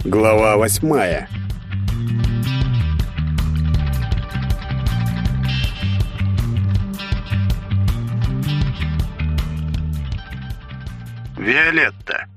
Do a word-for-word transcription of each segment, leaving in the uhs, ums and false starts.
Глава восьмая. Виолетта.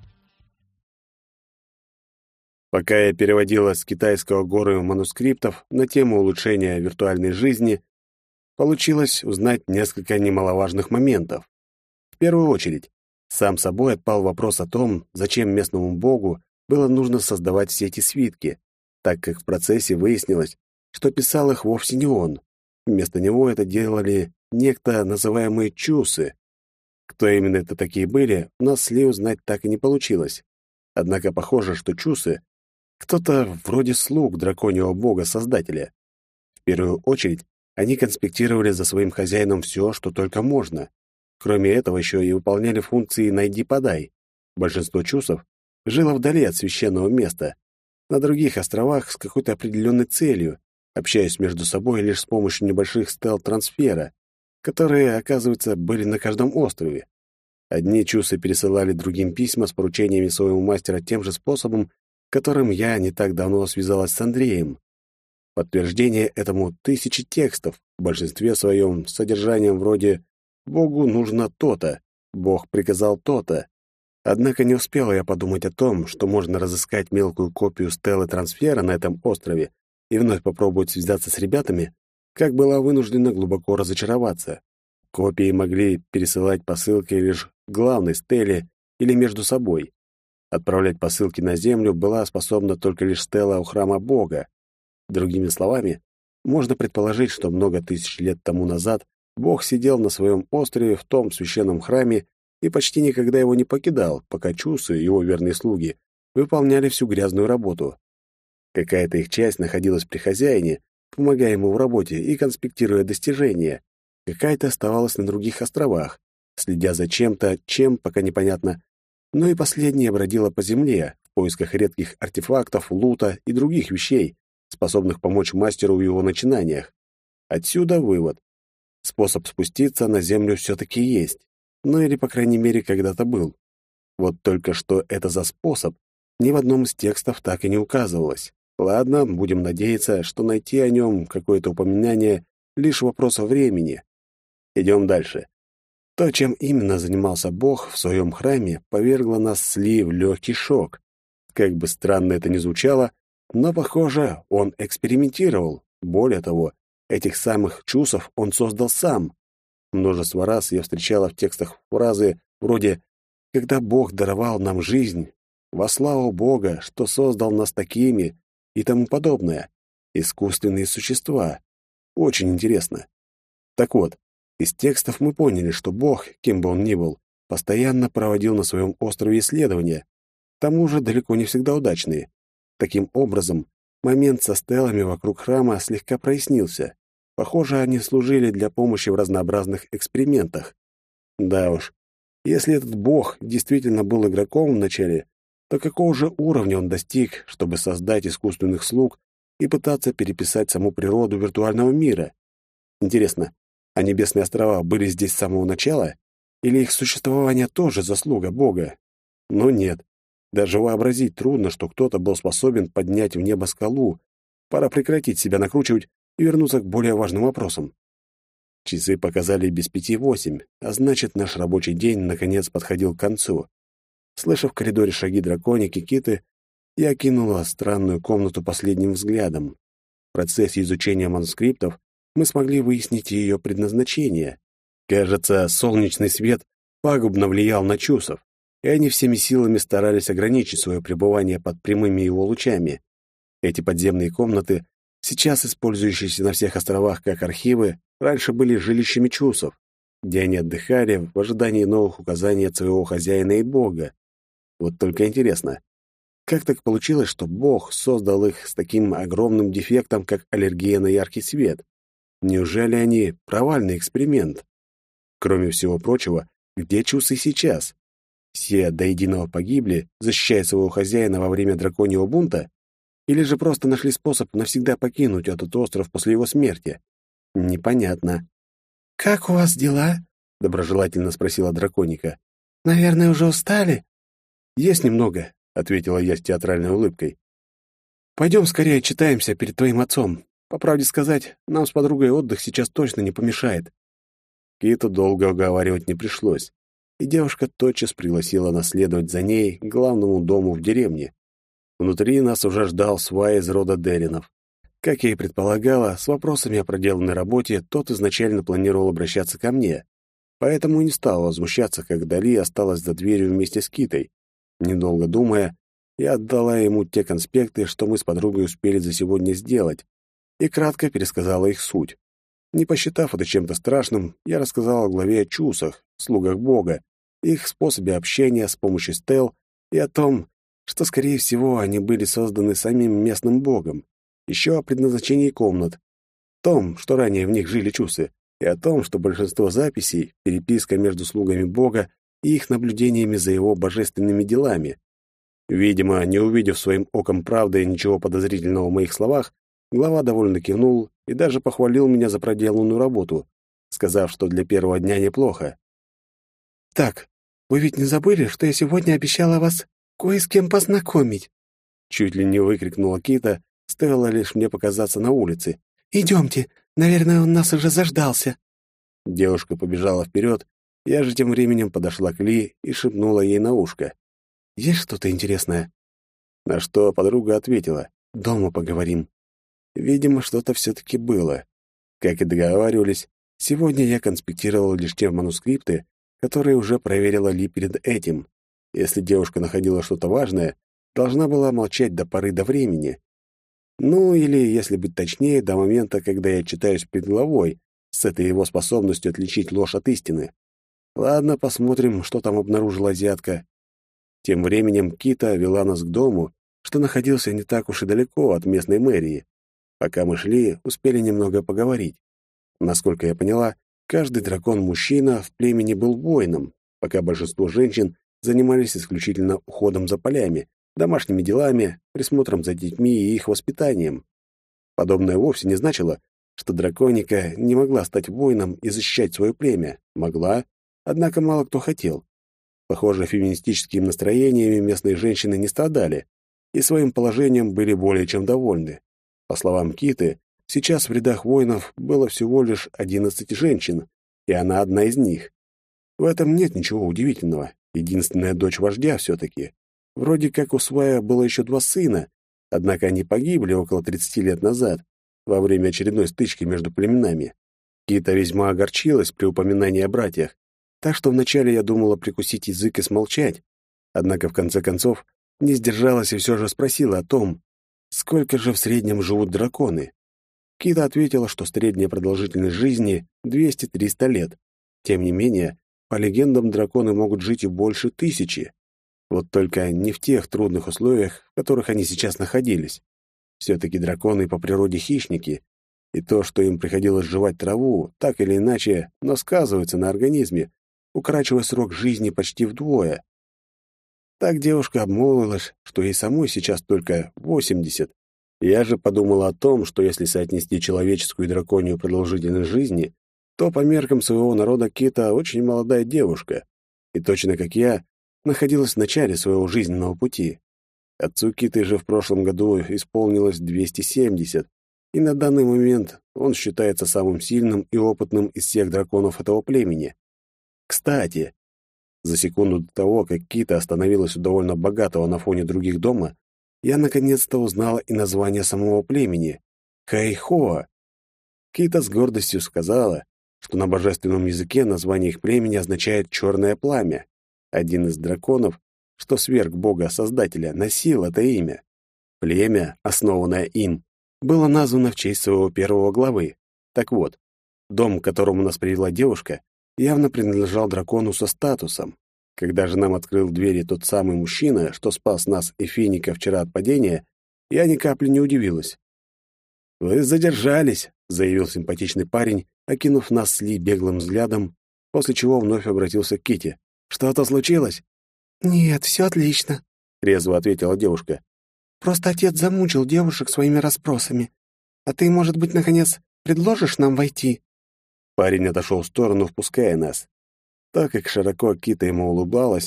Пока я переводила с китайского горы манускриптов на тему улучшения виртуальной жизни, получилось узнать несколько немаловажных моментов. В первую очередь, сам собой отпал вопрос о том, зачем местному богу было нужно создавать все эти свитки, так как в процессе выяснилось, что писал их вовсе не он. Вместо него это делали некто, называемые чусы. Кто именно это такие были, у нас с Ли узнать так и не получилось. Однако похоже, что чусы — кто-то вроде слуг драконьего бога-создателя. В первую очередь, они конспектировали за своим хозяином все, что только можно. Кроме этого, еще и выполняли функции «найди-подай». Большинство чусов жило вдали от священного места, на других островах с какой-то определенной целью, общаясь между собой лишь с помощью небольших стел трансфера, которые, оказывается, были на каждом острове. Одни чусы пересылали другим письма с поручениями своего мастера тем же способом, которым я не так давно связалась с Андреем. Подтверждение этому тысячи текстов, в большинстве своем с содержанием вроде «Богу нужно то-то», «Бог приказал то-то». Однако не успела я подумать о том, что можно разыскать мелкую копию стелы трансфера на этом острове и вновь попробовать связаться с ребятами, как была вынуждена глубоко разочароваться. Копии могли пересылать посылки лишь главной стеле или между собой. Отправлять посылки на Землю была способна только лишь стела у храма Бога. Другими словами, можно предположить, что много тысяч лет тому назад Бог сидел на своем острове в том священном храме и почти никогда его не покидал, пока чусы, его верные слуги, выполняли всю грязную работу. Какая-то их часть находилась при хозяине, помогая ему в работе и конспектируя достижения. Какая-то оставалась на других островах, следя за чем-то, чем пока непонятно, но и последняя бродила по земле в поисках редких артефактов, лута и других вещей, способных помочь мастеру в его начинаниях. Отсюда вывод. Способ спуститься на землю все-таки есть. Ну или, по крайней мере, когда-то был. Вот только что это за способ, ни в одном из текстов так и не указывалось. Ладно, будем надеяться, что найти о нем какое-то упоминание — лишь вопрос времени. Идем дальше. То, чем именно занимался Бог в своем храме, повергло нас с Ли в легкий шок. Как бы странно это ни звучало, но, похоже, он экспериментировал. Более того, этих самых чусов он создал сам. Множество раз я встречала в текстах фразы вроде «когда Бог даровал нам жизнь», «во славу Бога, что создал нас такими» и тому подобное. Искусственные существа. Очень интересно. Так вот, из текстов мы поняли, что Бог, кем бы он ни был, постоянно проводил на своем острове исследования, к тому же далеко не всегда удачные. Таким образом, момент со стелами вокруг храма слегка прояснился. Похоже, они служили для помощи в разнообразных экспериментах. Да уж, если этот бог действительно был игроком вначале, то какого же уровня он достиг, чтобы создать искусственных слуг и пытаться переписать саму природу виртуального мира? Интересно, а небесные острова были здесь с самого начала? Или их существование тоже заслуга бога? Но нет. Даже вообразить трудно, что кто-то был способен поднять в небо скалу. Пора прекратить себя накручивать и вернуться к более важным вопросам. Часы показали без пяти восемь, а значит, наш рабочий день наконец подходил к концу. Слыша в коридоре шаги драконики Киты, я окинула странную комнату последним взглядом. В процессе изучения манускриптов мы смогли выяснить ее предназначение. Кажется, солнечный свет пагубно влиял на чусов, и они всеми силами старались ограничить свое пребывание под прямыми его лучами. Эти подземные комнаты, сейчас использующиеся на всех островах как архивы, раньше были жилищами чусов, где они отдыхали в ожидании новых указаний от своего хозяина и бога. Вот только интересно, как так получилось, что бог создал их с таким огромным дефектом, как аллергия на яркий свет? Неужели они провальный эксперимент? Кроме всего прочего, где чусы сейчас? Все до единого погибли, защищая своего хозяина во время драконьего бунта? Или же просто нашли способ навсегда покинуть этот остров после его смерти? Непонятно. «Как у вас дела?» — доброжелательно спросила драконика. «Наверное, уже устали?» «Есть немного. — ответила я с театральной улыбкой. «Пойдем скорее читаемся перед твоим отцом. По правде сказать, нам с подругой отдых сейчас точно не помешает». Киту долго уговаривать не пришлось, и девушка тотчас пригласила нас следовать за ней к главному дому в деревне. Внутри нас уже ждал свай из рода Деринов. Как я и предполагала, с вопросами о проделанной работе тот изначально планировал обращаться ко мне, поэтому и не стал возмущаться, когда Дали осталась за дверью вместе с Китой. Недолго думая, я отдала ему те конспекты, что мы с подругой успели за сегодня сделать, и кратко пересказала их суть. Не посчитав это чем-то страшным, я рассказала главе о чусах, слугах Бога, их способе общения с помощью стел и о том, что, скорее всего, они были созданы самим местным богом, еще о предназначении комнат, том, что ранее в них жили чусы, и о том, что большинство записей — переписка между слугами Бога и их наблюдениями за его божественными делами. Видимо, не увидев своим оком правды и ничего подозрительного в моих словах, глава довольно кивнул и даже похвалил меня за проделанную работу, сказав, что для первого дня неплохо. «Так, вы ведь не забыли, что я сегодня обещала вас кое с кем познакомить?» Чуть ли не выкрикнула Кита, стоило лишь мне показаться на улице. «Идемте, наверное, он нас уже заждался». Девушка побежала вперед, я же тем временем подошла к Ли и шепнула ей на ушко. «Есть что-то интересное?» На что подруга ответила: «Дома поговорим». Видимо, что-то все-таки было. Как и договаривались, сегодня я конспектировал лишь те манускрипты, которые уже проверила Ли перед этим. Если девушка находила что-то важное, должна была молчать до поры до времени. Ну, или, если быть точнее, до момента, когда я читаюсь перед главой, с этой его способностью отличить ложь от истины. Ладно, посмотрим, что там обнаружила азиатка. Тем временем Кита вела нас к дому, что находился не так уж и далеко от местной мэрии. Пока мы шли, успели немного поговорить. Насколько я поняла, каждый дракон-мужчина в племени был воином, пока большинство женщин занимались исключительно уходом за полями, домашними делами, присмотром за детьми и их воспитанием. Подобное вовсе не значило, что драконика не могла стать воином и защищать свое племя. Могла, однако мало кто хотел. Похоже, феминистическими настроениями местные женщины не страдали и своим положением были более чем довольны. По словам Киты, сейчас в рядах воинов было всего лишь одиннадцать женщин, и она одна из них. В этом нет ничего удивительного. Единственная дочь вождя все-таки. Вроде как у Свая было еще два сына, однако они погибли около тридцати лет назад, во время очередной стычки между племенами. Кита весьма огорчилась при упоминании о братьях, так что вначале я думала прикусить язык и смолчать, однако в конце концов не сдержалась и все же спросила о том, сколько же в среднем живут драконы. Кита ответила, что средняя продолжительность жизни двести-триста лет. Тем не менее, по легендам, драконы могут жить и больше тысячи. Вот только не в тех трудных условиях, в которых они сейчас находились. Все-таки драконы по природе хищники, и то, что им приходилось жевать траву, так или иначе, но сказывается на организме, укорачивая срок жизни почти вдвое. Так девушка обмолвилась, что ей самой сейчас только восемьдесят. Я же подумала о том, что если соотнести человеческую и драконью продолжительность жизни, то по меркам своего народа Кита очень молодая девушка, и точно как я, находилась в начале своего жизненного пути. Отцу Киты же в прошлом году исполнилось двести семьдесят, и на данный момент он считается самым сильным и опытным из всех драконов этого племени. Кстати, за секунду до того, как Кита остановилась у довольно богатого на фоне других дома, я наконец-то узнала и название самого племени — Хайхоа. Кита с гордостью сказала, что на божественном языке название их племени означает «черное пламя». Один из драконов, что сверг бога-создателя, носил это имя. Племя, основанное им, было названо в честь своего первого главы. Так вот, дом, к которому нас привела девушка, явно принадлежал дракону со статусом. Когда же нам открыл двери тот самый мужчина, что спас нас и Финика вчера от падения, я ни капли не удивилась. «Вы задержались», — заявил симпатичный парень, окинув нас с Ли беглым взглядом, после чего вновь обратился к Ките. «Что-то случилось?» «Нет, все отлично», — резво ответила девушка. «Просто отец замучил девушек своими расспросами. А ты, может быть, наконец, предложишь нам войти?» Парень отошел в сторону, впуская нас. Так как широко Кита ему улыбалась,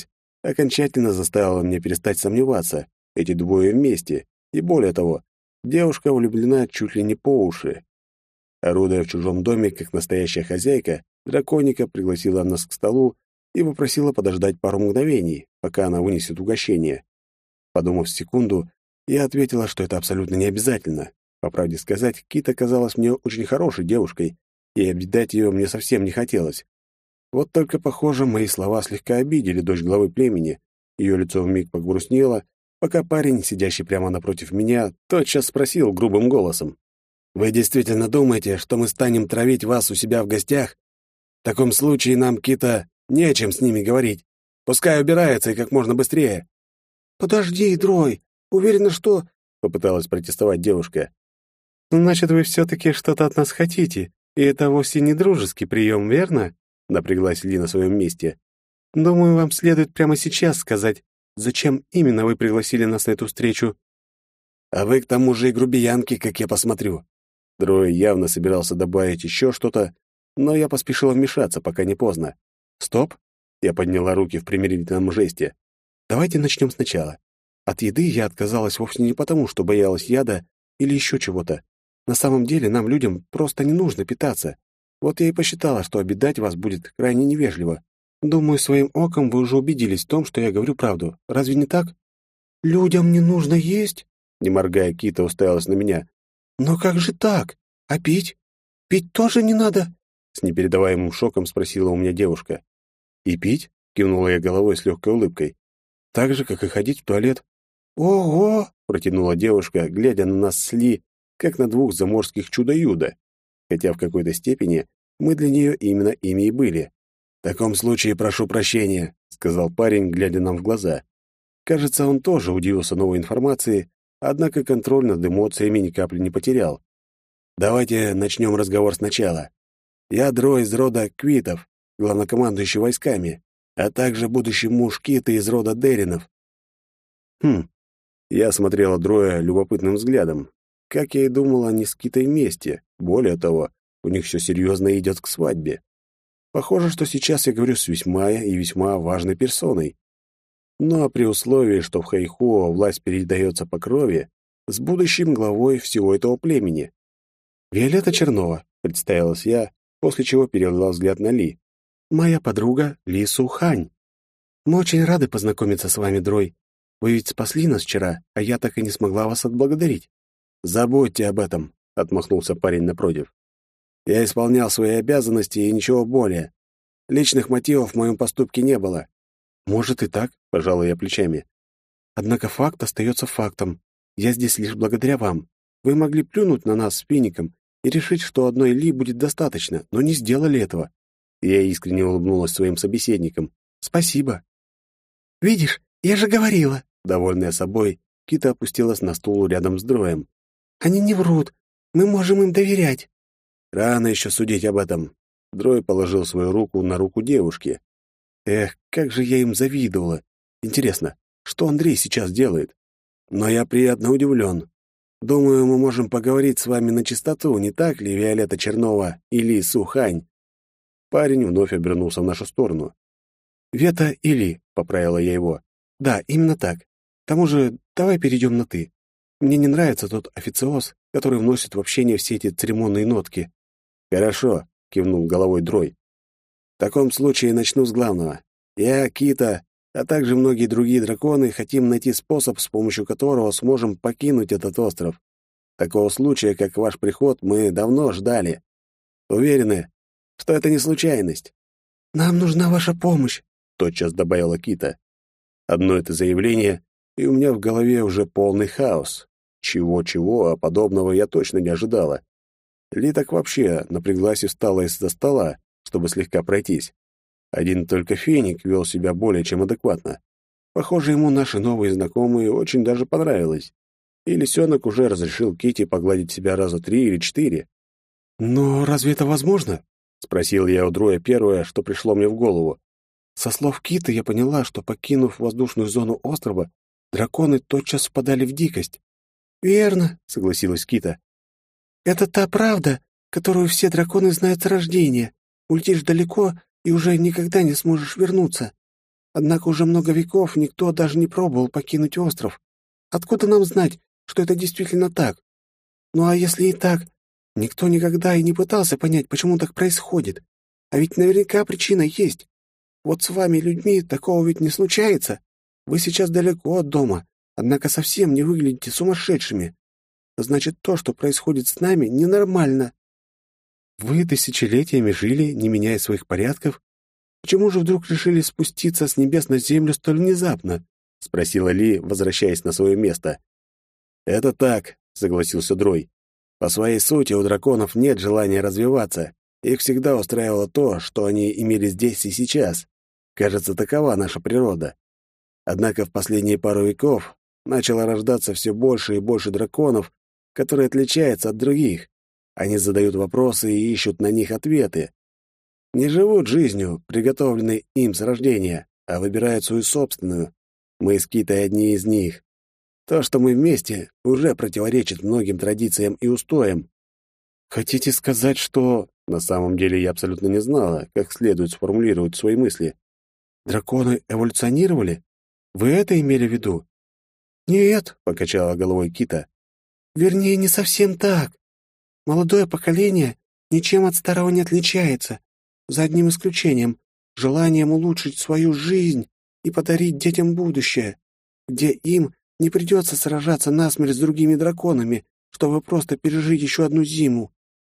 окончательно заставило меня перестать сомневаться. Эти двое вместе. И более того, девушка влюблена чуть ли не по уши. Орудуя в чужом доме, как настоящая хозяйка, драконика пригласила нас к столу и попросила подождать пару мгновений, пока она вынесет угощение. Подумав секунду, я ответила, что это абсолютно не обязательно. По правде сказать, Кита казалась мне очень хорошей девушкой, и обидать ее мне совсем не хотелось. Вот только, похоже, мои слова слегка обидели дочь главы племени. Ее лицо вмиг погрустнело, пока парень, сидящий прямо напротив меня, тотчас спросил грубым голосом: «Вы действительно думаете, что мы станем травить вас у себя в гостях? В таком случае нам, Кита, не о чем с ними говорить. Пускай убирается и как можно быстрее». «Подожди, Дрой, уверена, что...» — попыталась протестовать девушка. «Значит, вы все-таки что-то от нас хотите, и это вовсе не дружеский прием, верно?» — напряглась Ли на своем месте. «Думаю, вам следует прямо сейчас сказать, зачем именно вы пригласили нас на эту встречу». «А вы, к тому же, и грубиянки, как я посмотрю». Дрой явно собирался добавить еще что-то, но я поспешила вмешаться, пока не поздно. «Стоп!» — я подняла руки в примирительном жесте. «Давайте начнем сначала. От еды я отказалась вовсе не потому, что боялась яда или еще чего-то. На самом деле нам, людям, просто не нужно питаться. Вот я и посчитала, что обидать вас будет крайне невежливо. Думаю, своим оком вы уже убедились в том, что я говорю правду. Разве не так?» «Людям не нужно есть?» Не моргая, Кита уставилась на меня. «Но как же так? А пить? Пить тоже не надо?» С непередаваемым шоком спросила у меня девушка. «И пить?» — кивнула я головой с легкой улыбкой. «Так же, как и ходить в туалет». «Ого!» — протянула девушка, глядя на нас с Ли, как на двух заморских чудо-юдо. Хотя в какой-то степени мы для нее именно ими и были. «В таком случае прошу прощения», — сказал парень, глядя нам в глаза. Кажется, он тоже удивился новой информации, однако контроль над эмоциями ни капли не потерял. «Давайте начнем разговор сначала. Я Дрой из рода Квитов, главнокомандующий войсками, а также будущий муж Киты из рода Деринов». Хм. Я смотрела Дроя любопытным взглядом. Как я и думал, они с Китой вместе. Более того, у них все серьезно идет к свадьбе. Похоже, что сейчас я говорю с весьма и весьма важной персоной. Но при условии, что в Хайхуо власть передается по крови, с будущим главой всего этого племени. «Виолетта Чернова», — представилась я, после чего перевела взгляд на Ли. «Моя подруга Ли Сухань. Мы очень рады познакомиться с вами, Дрой. Вы ведь спасли нас вчера, а я так и не смогла вас отблагодарить». «Забудьте об этом», — отмахнулся парень напротив. «Я исполнял свои обязанности и ничего более. Личных мотивов в моем поступке не было». «Может и так», — пожала я плечами. «Однако факт остается фактом. Я здесь лишь благодаря вам. Вы могли плюнуть на нас с Фиником и решить, что одной Ли будет достаточно, но не сделали этого». Я искренне улыбнулась своим собеседникам. «Спасибо». «Видишь, я же говорила», — довольная собой, Кита опустилась на стул рядом с Дроем. «Они не врут. Мы можем им доверять». «Рано еще судить об этом». Дрой положил свою руку на руку девушки. Эх, как же я им завидовала. Интересно, что Андрей сейчас делает? Но я приятно удивлен. Думаю, мы можем поговорить с вами на чистоту, не так ли, Виолетта Чернова или Сухань?» Парень вновь обернулся в нашу сторону. «Вета или», — поправила я его. «Да, именно так. К тому же, давай перейдем на «ты». Мне не нравится тот официоз, который вносит в общение все эти церемонные нотки». «Хорошо», — кивнул головой Дрой. «В таком случае начну с главного. Я, Кита, а также многие другие драконы хотим найти способ, с помощью которого сможем покинуть этот остров. Такого случая, как ваш приход, мы давно ждали. Уверены, что это не случайность?» «Нам нужна ваша помощь», — тотчас добавила Кита. Одно это заявление, и у меня в голове уже полный хаос. Чего-чего, а подобного я точно не ожидала. Ли так вообще напряглась и встала из-за стола, чтобы слегка пройтись. Один только Феник вел себя более чем адекватно. Похоже, ему наши новые знакомые очень даже понравилось. И лисенок уже разрешил Кити погладить себя раза три или четыре. «Но разве это возможно?» — спросил я у Дроя первое, что пришло мне в голову. Со слов Киты я поняла, что, покинув воздушную зону острова, драконы тотчас впадали в дикость. «Верно», — согласилась Кита. «Это та правда, которую все драконы знают с рождения. Улетишь далеко и уже никогда не сможешь вернуться. Однако уже много веков никто даже не пробовал покинуть остров. Откуда нам знать, что это действительно так? Ну а если и так, никто никогда и не пытался понять, почему так происходит. А ведь наверняка причина есть. Вот с вами, людьми, такого ведь не случается. Вы сейчас далеко от дома, однако совсем не выглядите сумасшедшими. Значит, то, что происходит с нами, ненормально. Вы тысячелетиями жили, не меняя своих порядков. Почему же вдруг решили спуститься с небес на землю столь внезапно? — спросила Ли, возвращаясь на свое место. «Это так», — согласился Дрой. «По своей сути у драконов нет желания развиваться. Их всегда устраивало то, что они имели здесь и сейчас. Кажется, такова наша природа. Однако в последние пару веков начало рождаться все больше и больше драконов, которые отличаются от других. Они задают вопросы и ищут на них ответы. Не живут жизнью, приготовленной им с рождения, а выбирают свою собственную. Мы с Китой одни из них. То, что мы вместе, уже противоречит многим традициям и устоям. Хотите сказать, что... На самом деле я абсолютно не знала, как следует сформулировать свои мысли. Драконы эволюционировали? Вы это имели в виду? Нет, покачала головой Кита. Вернее, не совсем так. Молодое поколение ничем от старого не отличается, за одним исключением — желанием улучшить свою жизнь и подарить детям будущее, где им не придется сражаться насмерть с другими драконами, чтобы просто пережить еще одну зиму.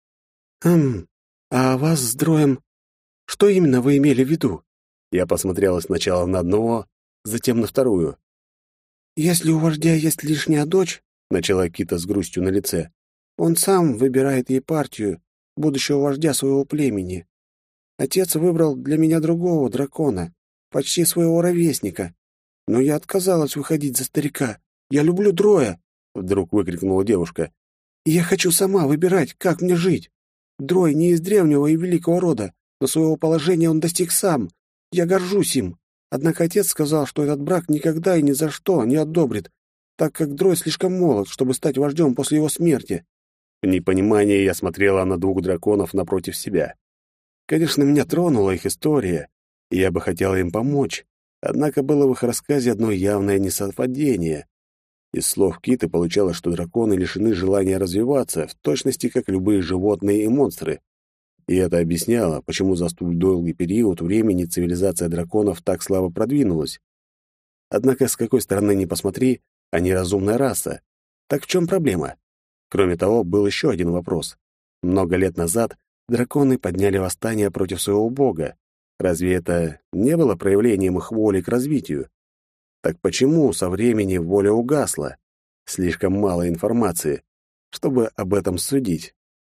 Хм, а вас с Дроем... Что именно вы имели в виду? Я посмотрела сначала на одного, затем на вторую. Если у вождя есть лишняя дочь, — начала Кита с грустью на лице, — он сам выбирает ей партию, будущего вождя своего племени. Отец выбрал для меня другого дракона, почти своего ровесника. Но я отказалась выходить за старика. Я люблю Дроя, — вдруг выкрикнула девушка. И я хочу сама выбирать, как мне жить. Дрой не из древнего и великого рода, но своего положения он достиг сам. Я горжусь им. Однако отец сказал, что этот брак никогда и ни за что не одобрит, так как Дрой слишком молод, чтобы стать вождем после его смерти. В непонимании я смотрела на двух драконов напротив себя. Конечно, меня тронула их история, и я бы хотела им помочь. Однако было в их рассказе одно явное несовпадение. Из слов Киты получалось, что драконы лишены желания развиваться, в точности, как любые животные и монстры. И это объясняло, почему за столь долгий период времени цивилизация драконов так слабо продвинулась. Однако, с какой стороны ни посмотри, они разумная раса. Так в чем проблема? Кроме того, был еще один вопрос. Много лет назад драконы подняли восстание против своего бога. Разве это не было проявлением их воли к развитию? Так почему со временем воля угасла? Слишком мало информации, чтобы об этом судить.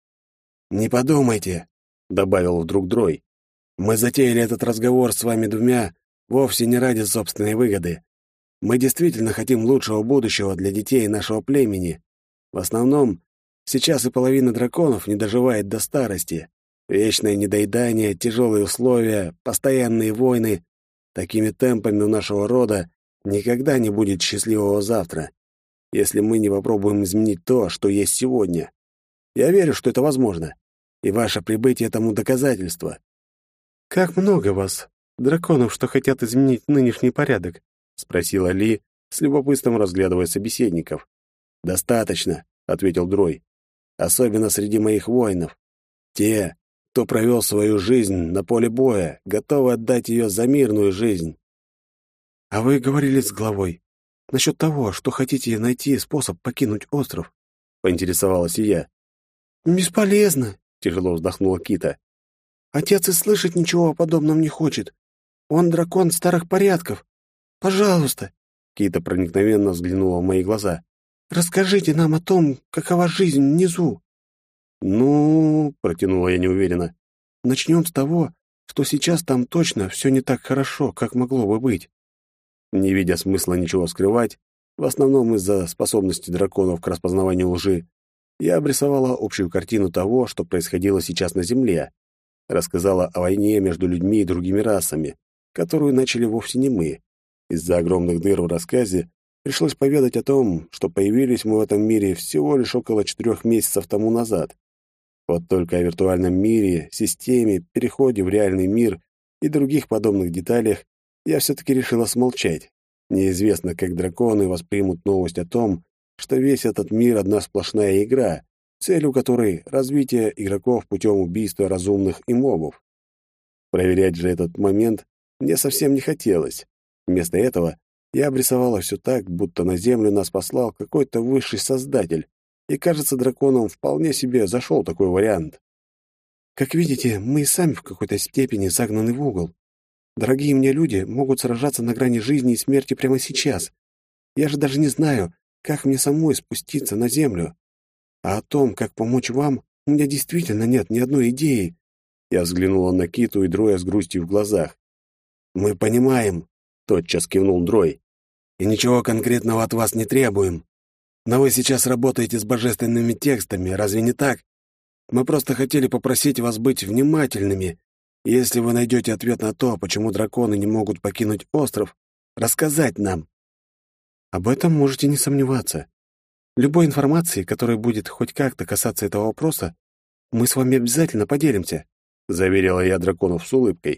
«Не подумайте», — добавил вдруг Дрой. «Мы затеяли этот разговор с вами двумя вовсе не ради собственной выгоды. Мы действительно хотим лучшего будущего для детей нашего племени. В основном, сейчас и половина драконов не доживает до старости. Вечное недоедание, тяжелые условия, постоянные войны. Такими темпами у нашего рода никогда не будет счастливого завтра, если мы не попробуем изменить то, что есть сегодня. Я верю, что это возможно, и ваше прибытие тому доказательство». «Как много вас, драконов, что хотят изменить нынешний порядок?» — спросила Ли, с любопытством разглядывая собеседников. «Достаточно», — ответил Дрой. «Особенно среди моих воинов. Те, кто провел свою жизнь на поле боя, готовы отдать ее за мирную жизнь». «А вы говорили с главой насчет того, что хотите найти способ покинуть остров?» — поинтересовалась и я. «Бесполезно», — тяжело вздохнула Кита. «Отец и слышать ничего о подобном не хочет. Он дракон старых порядков. Пожалуйста», — Кита проникновенно взглянула в мои глаза, «расскажите нам о том, какова жизнь внизу». «Ну...» — протянула я неуверенно. «Начнем с того, что сейчас там точно все не так хорошо, как могло бы быть». Не видя смысла ничего скрывать, в основном из-за способности драконов к распознаванию лжи, я обрисовала общую картину того, что происходило сейчас на Земле. Рассказала о войне между людьми и другими расами, которую начали вовсе не мы. Из-за огромных дыр в рассказе пришлось поведать о том, что появились мы в этом мире всего лишь около четырех месяцев тому назад. Вот только о виртуальном мире, системе, переходе в реальный мир и других подобных деталях я все-таки решила смолчать. Неизвестно, как драконы воспримут новость о том, что весь этот мир — одна сплошная игра, целью которой — развитие игроков путем убийства разумных и мобов. Проверять же этот момент мне совсем не хотелось. Вместо этого я обрисовала все так, будто на Землю нас послал какой-то высший создатель, и, кажется, драконам вполне себе зашел такой вариант. Как видите, мы и сами в какой-то степени загнаны в угол. Дорогие мне люди могут сражаться на грани жизни и смерти прямо сейчас. Я же даже не знаю, как мне самой спуститься на Землю. А о том, как помочь вам, у меня действительно нет ни одной идеи. Я взглянула на Киту и Дроя с грустью в глазах. «Мы понимаем», — тотчас кивнул Дрой, «и ничего конкретного от вас не требуем. Но вы сейчас работаете с божественными текстами, разве не так? Мы просто хотели попросить вас быть внимательными. И если вы найдете ответ на то, почему драконы не могут покинуть остров, рассказать нам». «Об этом можете не сомневаться. Любой информации, которая будет хоть как-то касаться этого вопроса, мы с вами обязательно поделимся», — заверила я драконов с улыбкой.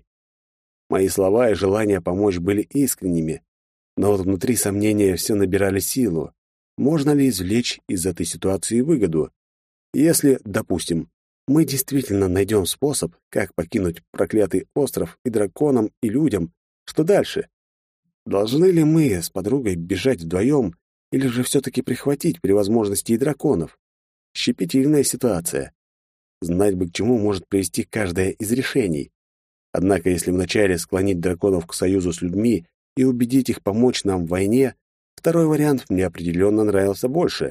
Мои слова и желание помочь были искренними, но вот внутри сомнения все набирали силу. Можно ли извлечь из этой ситуации выгоду? Если, допустим, мы действительно найдем способ, как покинуть проклятый остров и драконам, и людям, что дальше? Должны ли мы с подругой бежать вдвоем или же все-таки прихватить при возможности и драконов? Щепетильная ситуация. Знать бы, к чему может привести каждое из решений. Однако, если вначале склонить драконов к союзу с людьми и убедить их помочь нам в войне, второй вариант мне определенно нравился больше.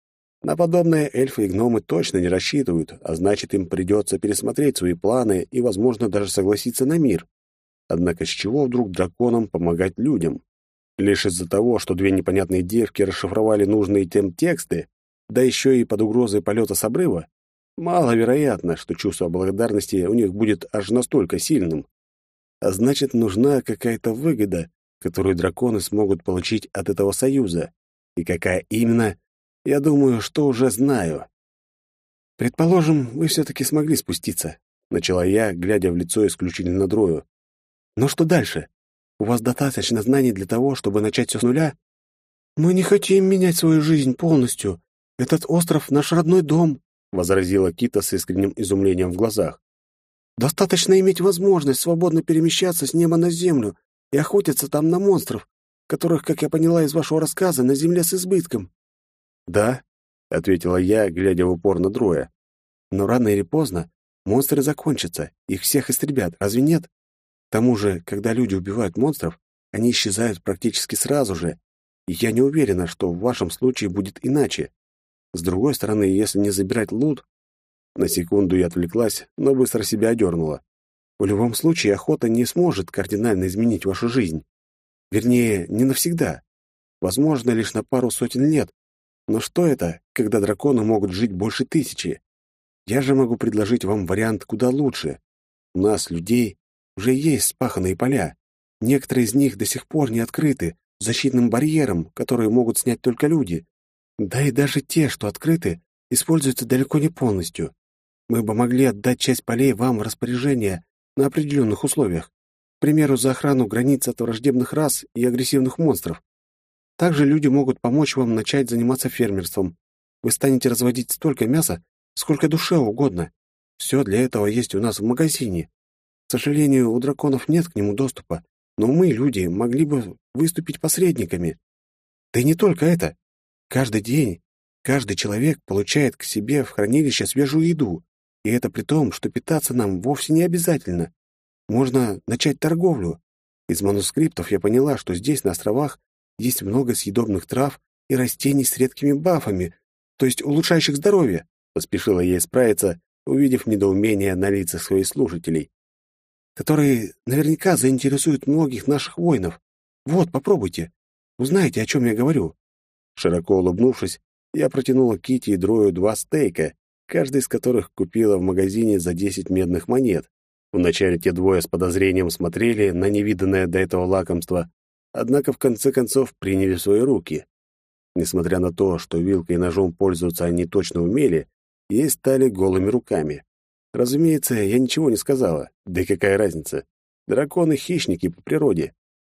На подобное эльфы и гномы точно не рассчитывают, а значит, им придется пересмотреть свои планы и, возможно, даже согласиться на мир. Однако с чего вдруг драконам помогать людям? Лишь из-за того, что две непонятные девки расшифровали нужные тем тексты, да еще и под угрозой полета с обрыва? Маловероятно, что чувство благодарности у них будет аж настолько сильным. А значит, нужна какая-то выгода, которую драконы смогут получить от этого союза. И какая именно, я думаю, что уже знаю. «Предположим, вы все-таки смогли спуститься», — начала я, глядя в лицо исключительно Дрою. «Но что дальше? У вас достаточно знаний для того, чтобы начать все с нуля?» «Мы не хотим менять свою жизнь полностью. Этот остров — наш родной дом», — возразила Кита с искренним изумлением в глазах. «Достаточно иметь возможность свободно перемещаться с неба на землю и охотиться там на монстров, которых, как я поняла из вашего рассказа, на земле с избытком». «Да», — ответила я, глядя в упор на Дроя. «Но рано или поздно монстры закончатся, их всех истребят, разве нет? К тому же, когда люди убивают монстров, они исчезают практически сразу же, и я не уверена, что в вашем случае будет иначе. С другой стороны, если не забирать лут...» На секунду я отвлеклась, но быстро себя одернула. «В любом случае, охота не сможет кардинально изменить вашу жизнь. Вернее, не навсегда. Возможно, лишь на пару сотен лет. Но что это, когда драконы могут жить больше тысячи? Я же могу предложить вам вариант куда лучше. У нас, людей, уже есть спаханные поля. Некоторые из них до сих пор не открыты защитным барьером, который могут снять только люди. Да и даже те, что открыты, используются далеко не полностью. Мы бы могли отдать часть полей вам в распоряжение на определенных условиях. К примеру, за охрану границ от враждебных рас и агрессивных монстров. Также люди могут помочь вам начать заниматься фермерством. Вы станете разводить столько мяса, сколько душе угодно. Все для этого есть у нас в магазине. К сожалению, у драконов нет к нему доступа, но мы, люди, могли бы выступить посредниками. Да и не только это. Каждый день каждый человек получает к себе в хранилище свежую еду, и это при том, что питаться нам вовсе не обязательно. Можно начать торговлю. Из манускриптов я поняла, что здесь, на островах, есть много съедобных трав и растений с редкими бафами, то есть улучшающих здоровье, поспешила я исправиться, увидев недоумение на лицах своих слушателей, которые наверняка заинтересуют многих наших воинов. Вот, попробуйте. Узнаете, о чем я говорю. Широко улыбнувшись, я протянула Кити и Дрою два стейка, каждый из которых купила в магазине за десять медных монет. Вначале те двое с подозрением смотрели на невиданное до этого лакомство, однако в конце концов приняли в свои руки. Несмотря на то, что вилкой и ножом пользоваться они точно умели, есть стали голыми руками. Разумеется, я ничего не сказала, да и какая разница. Драконы — хищники по природе.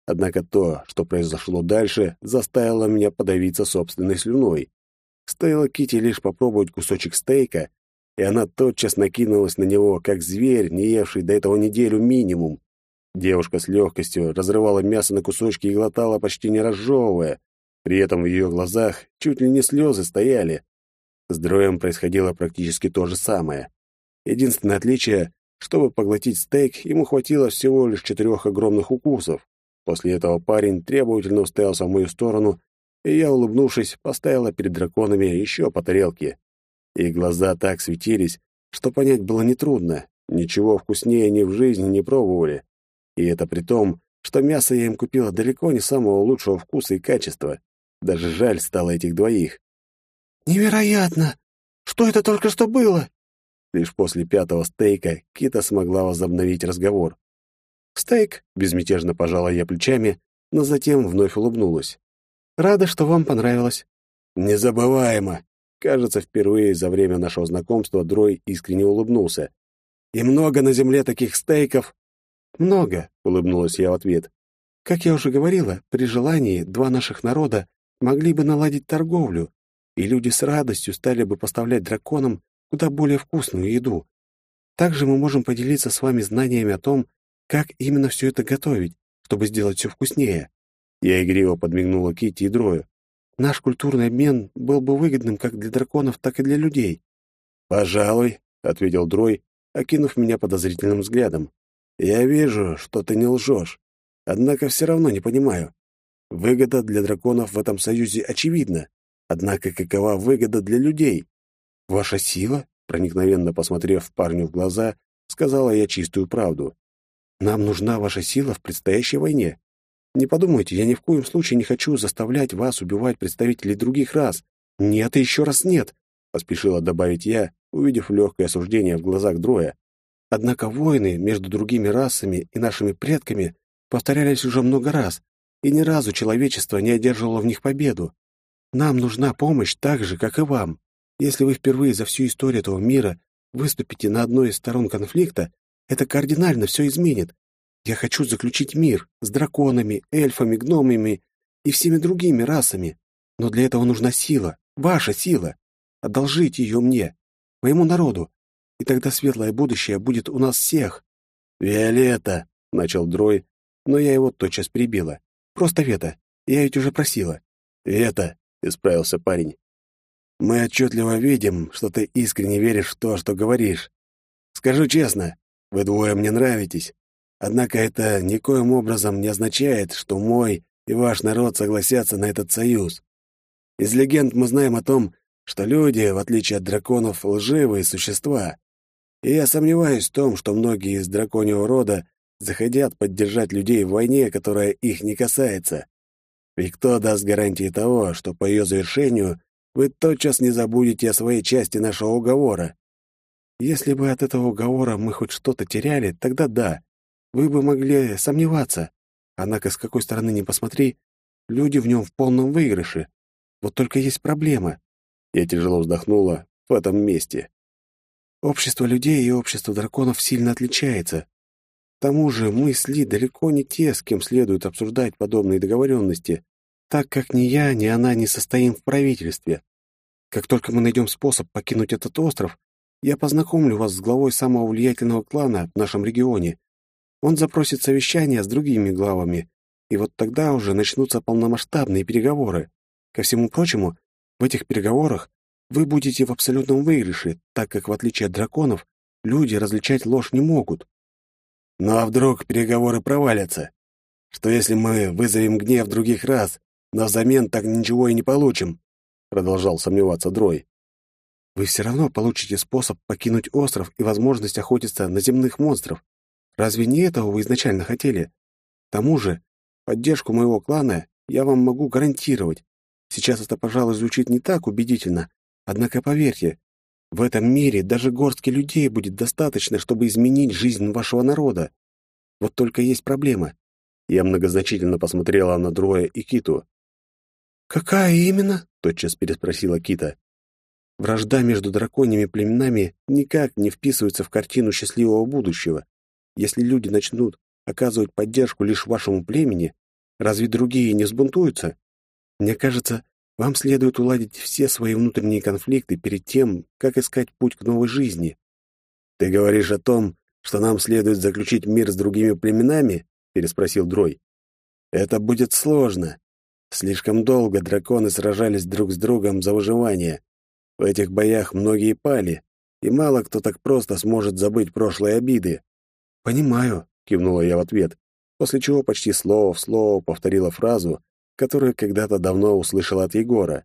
Однако то, что произошло дальше, заставило меня подавиться собственной слюной. Стоило Кити лишь попробовать кусочек стейка, и она тотчас накинулась на него, как зверь, не евший до этого неделю минимум. Девушка с легкостью разрывала мясо на кусочки и глотала, почти не разжевывая. При этом в ее глазах чуть ли не слезы стояли. С Дроем происходило практически то же самое. Единственное отличие, чтобы поглотить стейк, ему хватило всего лишь четырех огромных укусов. После этого парень требовательно уставился в мою сторону, и я, улыбнувшись, поставила перед драконами еще по тарелке. Их глаза так светились, что понять было нетрудно. Ничего вкуснее они в жизни не пробовали. И это при том, что мясо я им купила далеко не самого лучшего вкуса и качества. Даже жаль стало этих двоих. «Невероятно! Что это только что было?» Лишь после пятого стейка Кита смогла возобновить разговор. «Стейк», — безмятежно пожала я плечами, но затем вновь улыбнулась. «Рада, что вам понравилось». «Незабываемо!» Кажется, впервые за время нашего знакомства Дрой искренне улыбнулся. «И много на земле таких стейков?» «Много», — улыбнулась я в ответ. «Как я уже говорила, при желании два наших народа могли бы наладить торговлю, и люди с радостью стали бы поставлять драконам куда более вкусную еду. Также мы можем поделиться с вами знаниями о том, как именно все это готовить, чтобы сделать все вкуснее». Я игриво подмигнула Китти и Дрою. «Наш культурный обмен был бы выгодным как для драконов, так и для людей». «Пожалуй», — ответил Дрой, окинув меня подозрительным взглядом. «Я вижу, что ты не лжешь, однако все равно не понимаю. Выгода для драконов в этом союзе очевидна, однако какова выгода для людей?» «Ваша сила?» — проникновенно посмотрев парню в глаза, сказала я чистую правду. «Нам нужна ваша сила в предстоящей войне. Не подумайте, я ни в коем случае не хочу заставлять вас убивать представителей других рас. Нет и еще раз нет», — поспешила добавить я, увидев легкое осуждение в глазах Дроя. «Однако войны между другими расами и нашими предками повторялись уже много раз, и ни разу человечество не одерживало в них победу. Нам нужна помощь так же, как и вам. Если вы впервые за всю историю этого мира выступите на одной из сторон конфликта, это кардинально все изменит. Я хочу заключить мир с драконами, эльфами, гномами и всеми другими расами. Но для этого нужна сила, ваша сила. Одолжите ее мне, моему народу, и тогда светлое будущее будет у нас всех». «Виолетта», — начал Дрой, но я его тотчас перебила. «Просто Вета, я ведь уже просила». «Вета», — исправился парень, — «мы отчетливо видим, что ты искренне веришь в то, что говоришь. Скажу честно, вы двое мне нравитесь. Однако это никоим образом не означает, что мой и ваш народ согласятся на этот союз. Из легенд мы знаем о том, что люди, в отличие от драконов, лживые существа. И я сомневаюсь в том, что многие из драконьего рода захотят поддержать людей в войне, которая их не касается. Ведь кто даст гарантии того, что по ее завершению вы тотчас не забудете о своей части нашего уговора? Если бы от этого уговора мы хоть что-то теряли, тогда да, вы бы могли сомневаться. Однако, с какой стороны ни посмотри, люди в нем в полном выигрыше. Вот только есть проблема. Я тяжело вздохнула в этом месте. Общество людей и общество драконов сильно отличается. К тому же мы с Ли далеко не те, с кем следует обсуждать подобные договоренности, так как ни я, ни она не состоим в правительстве. Как только мы найдем способ покинуть этот остров, я познакомлю вас с главой самого влиятельного клана в нашем регионе. Он запросит совещание с другими главами, и вот тогда уже начнутся полномасштабные переговоры. Ко всему прочему, в этих переговорах вы будете в абсолютном выигрыше, так как, в отличие от драконов, люди различать ложь не могут. Ну а вдруг переговоры провалятся? Что если мы вызовем гнев других рас, но взамен так ничего и не получим? Продолжал сомневаться Дрой. Вы все равно получите способ покинуть остров и возможность охотиться на земных монстров. Разве не этого вы изначально хотели? К тому же, поддержку моего клана я вам могу гарантировать. Сейчас это, пожалуй, звучит не так убедительно, однако поверьте, в этом мире даже горстки людей будет достаточно, чтобы изменить жизнь вашего народа. Вот только есть проблема. Я многозначительно посмотрела на Дроя и Киту. «Какая именно?» — тотчас переспросила Кита. «Вражда между драконьими племенами никак не вписывается в картину счастливого будущего. Если люди начнут оказывать поддержку лишь вашему племени, Разве другие не сбунтуются? Мне кажется, вам следует уладить все свои внутренние конфликты перед тем, как искать путь к новой жизни. Ты говоришь о том, что нам следует заключить мир с другими племенами? Переспросил Дрой. Это будет сложно. Слишком долго драконы сражались друг с другом за выживание. В этих боях многие пали, и мало кто так просто сможет забыть прошлые обиды. «Понимаю», — кивнула я в ответ, после чего почти слово в слово повторила фразу, которую когда-то давно услышала от Егора.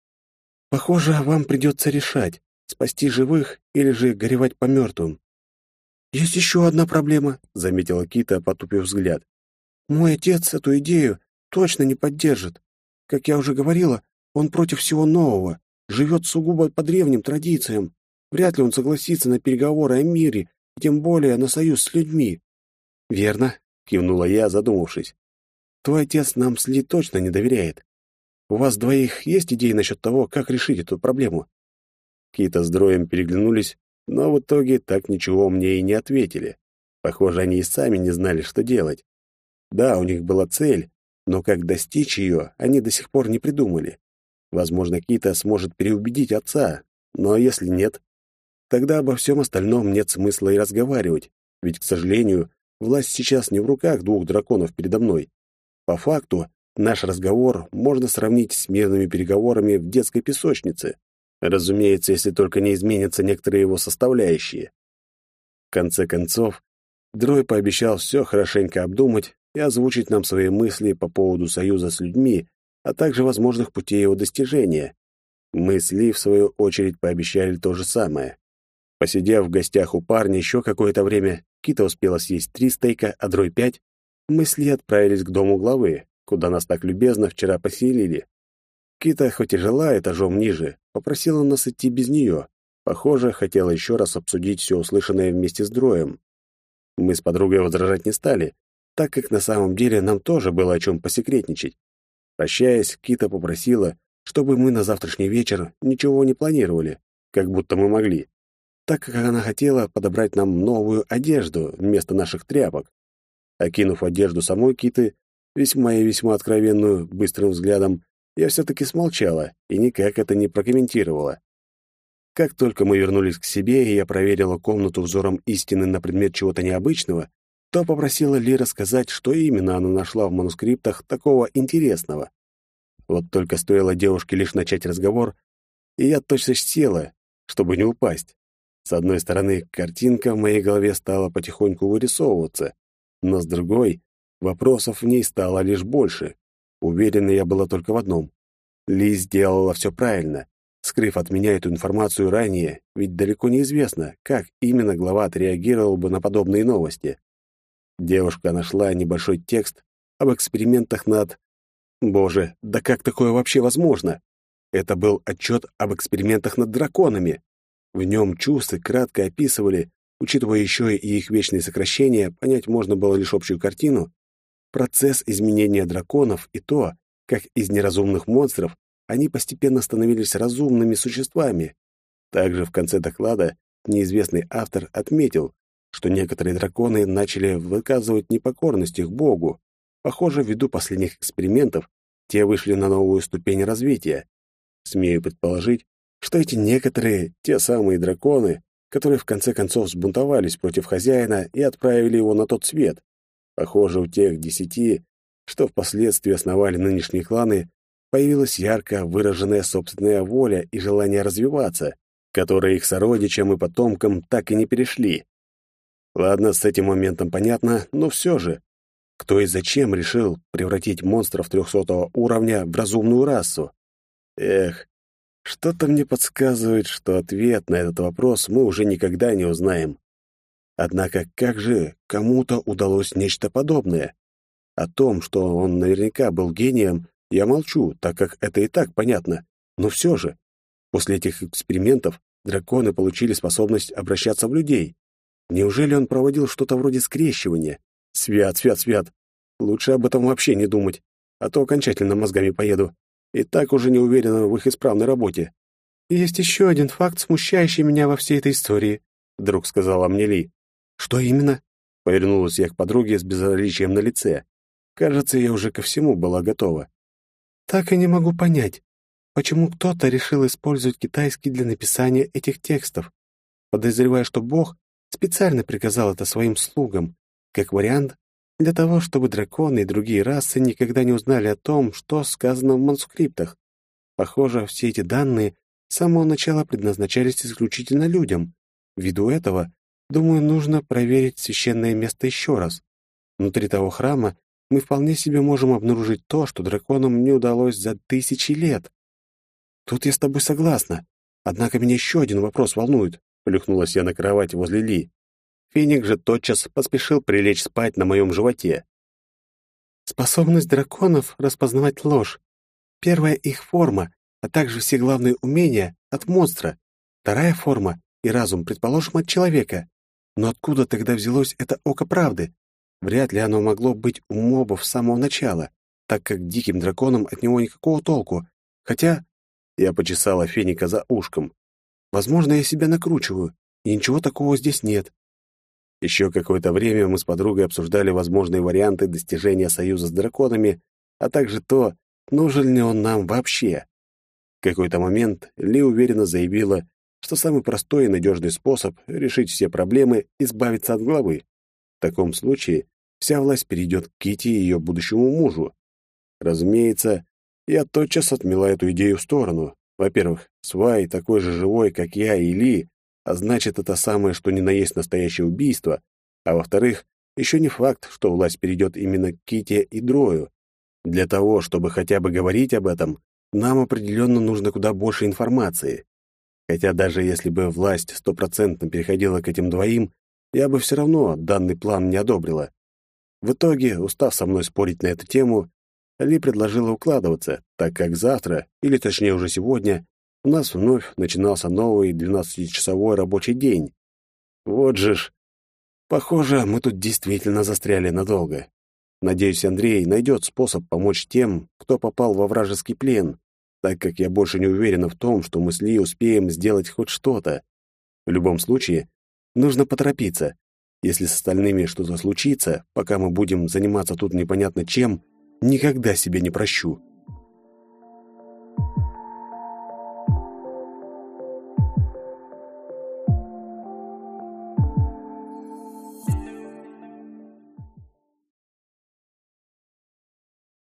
«Похоже, вам придется решать, спасти живых или же горевать по мертвым». «Есть еще одна проблема», — заметила Кита, потупив взгляд. «Мой отец эту идею точно не поддержит. Как я уже говорила, он против всего нового, живет сугубо по древним традициям. Вряд ли он согласится на переговоры о мире, тем более на союз с людьми». «Верно», — кивнула я, задумавшись. «Твой отец нам с Ли точно не доверяет. У вас двоих есть идеи насчет того, как решить эту проблему?» Кита с Дроем переглянулись, но в итоге так ничего мне и не ответили. Похоже, они и сами не знали, что делать. Да, у них была цель, но как достичь ее, они до сих пор не придумали. Возможно, Кита сможет переубедить отца, но если нет, тогда обо всем остальном нет смысла и разговаривать, ведь, к сожалению, власть сейчас не в руках двух драконов передо мной. По факту, наш разговор можно сравнить с мирными переговорами в детской песочнице. Разумеется, если только не изменятся некоторые его составляющие. В конце концов, Дрой пообещал все хорошенько обдумать и озвучить нам свои мысли по поводу союза с людьми, а также возможных путей его достижения. Мы с Ли, в свою очередь, пообещали то же самое. Посидев в гостях у парня еще какое-то время, Кита успела съесть три стейка, а Дрой пять, мы с Ли отправились к дому главы, куда нас так любезно вчера поселили. Кита, хоть и жила этажом ниже, попросила нас идти без нее. Похоже, хотела еще раз обсудить все услышанное вместе с Дроем. Мы с подругой возражать не стали, так как на самом деле нам тоже было о чем посекретничать. Прощаясь, Кита попросила, чтобы мы на завтрашний вечер ничего не планировали, как будто мы могли, так как она хотела подобрать нам новую одежду вместо наших тряпок. Окинув одежду самой Киты, весьма и весьма откровенную, быстрым взглядом, я все-таки смолчала и никак это не прокомментировала. Как только мы вернулись к себе, и я проверила комнату взором истины на предмет чего-то необычного, то попросила Ли рассказать, что именно она нашла в манускриптах такого интересного. Вот только стоило девушке лишь начать разговор, и я точно села, чтобы не упасть. С одной стороны, картинка в моей голове стала потихоньку вырисовываться, но с другой, вопросов в ней стало лишь больше. Уверена я была только в одном. Ли сделала все правильно, скрыв от меня эту информацию ранее, ведь далеко неизвестно, как именно глава отреагировал бы на подобные новости. Девушка нашла небольшой текст об экспериментах над... Боже, да как такое вообще возможно? Это был отчет об экспериментах над драконами. В нем чувства кратко описывали, учитывая еще и их вечные сокращения, понять можно было лишь общую картину, процесс изменения драконов и то, как из неразумных монстров они постепенно становились разумными существами. Также в конце доклада неизвестный автор отметил, что некоторые драконы начали выказывать непокорность их богу. Похоже, ввиду последних экспериментов, те вышли на новую ступень развития. Смею предположить, что эти некоторые, те самые драконы, которые в конце концов взбунтовались против хозяина и отправили его на тот свет. Похоже, у тех десяти, что впоследствии основали нынешние кланы, появилась ярко выраженная собственная воля и желание развиваться, которые их сородичам и потомкам так и не перешли. Ладно, с этим моментом понятно, но все же, кто и зачем решил превратить монстров трехсотого уровня в разумную расу? Эх, что-то мне подсказывает, что ответ на этот вопрос мы уже никогда не узнаем. Однако как же кому-то удалось нечто подобное? О том, что он наверняка был гением, я молчу, так как это и так понятно. Но все же, после этих экспериментов драконы получили способность обращаться в людей. Неужели он проводил что-то вроде скрещивания? Свят, свят, свят. Лучше об этом вообще не думать, а то окончательно мозгами поеду. И так уже не уверена в их исправной работе. «Есть еще один факт, смущающий меня во всей этой истории», — вдруг сказала мне Ли. «Что именно?» — повернулась я к подруге с безразличием на лице. Кажется, я уже ко всему была готова. Так и не могу понять, почему кто-то решил использовать китайский для написания этих текстов. Подозреваю, что Бог специально приказал это своим слугам, как вариант, для того, чтобы драконы и другие расы никогда не узнали о том, что сказано в манускриптах. Похоже, все эти данные с самого начала предназначались исключительно людям. Ввиду этого, думаю, нужно проверить священное место еще раз. Внутри того храма мы вполне себе можем обнаружить то, что драконам не удалось за тысячи лет. Тут я с тобой согласна. Однако меня еще один вопрос волнует. Плюхнулась я на кровать возле Ли. Феник же тотчас поспешил прилечь спать на моем животе. Способность драконов распознавать ложь. Первая их форма, а также все главные умения от монстра. Вторая форма и разум, предположим, от человека. Но откуда тогда взялось это око правды? Вряд ли оно могло быть у мобов с самого начала, так как диким драконам от него никакого толку. Хотя я почесала Феника за ушком. Возможно, я себя накручиваю, и ничего такого здесь нет. Еще какое-то время мы с подругой обсуждали возможные варианты достижения союза с драконами, а также то, нужен ли он нам вообще. В какой-то момент Ли уверенно заявила, что самый простой и надежный способ решить все проблемы — избавиться от главы. В таком случае вся власть перейдет к Кити и ее будущему мужу. Разумеется, я тотчас отмела эту идею в сторону. Во-первых, Свай такой же живой, как я и Ли, а значит, это самое, что ни на есть настоящее убийство. А во-вторых, еще не факт, что власть перейдет именно к Ките и Дрою. Для того, чтобы хотя бы говорить об этом, нам определенно нужно куда больше информации. Хотя даже если бы власть стопроцентно переходила к этим двоим, я бы все равно данный план не одобрила. В итоге, устав со мной спорить на эту тему, Ли предложила укладываться, так как завтра, или точнее уже сегодня, у нас вновь начинался новый двенадцатичасовой рабочий день. Вот же ж. Похоже, мы тут действительно застряли надолго. Надеюсь, Андрей найдет способ помочь тем, кто попал во вражеский плен, так как я больше не уверена в том, что мы с Ли успеем сделать хоть что-то. В любом случае, нужно поторопиться. Если с остальными что-то случится, пока мы будем заниматься тут непонятно чем, никогда себе не прощу.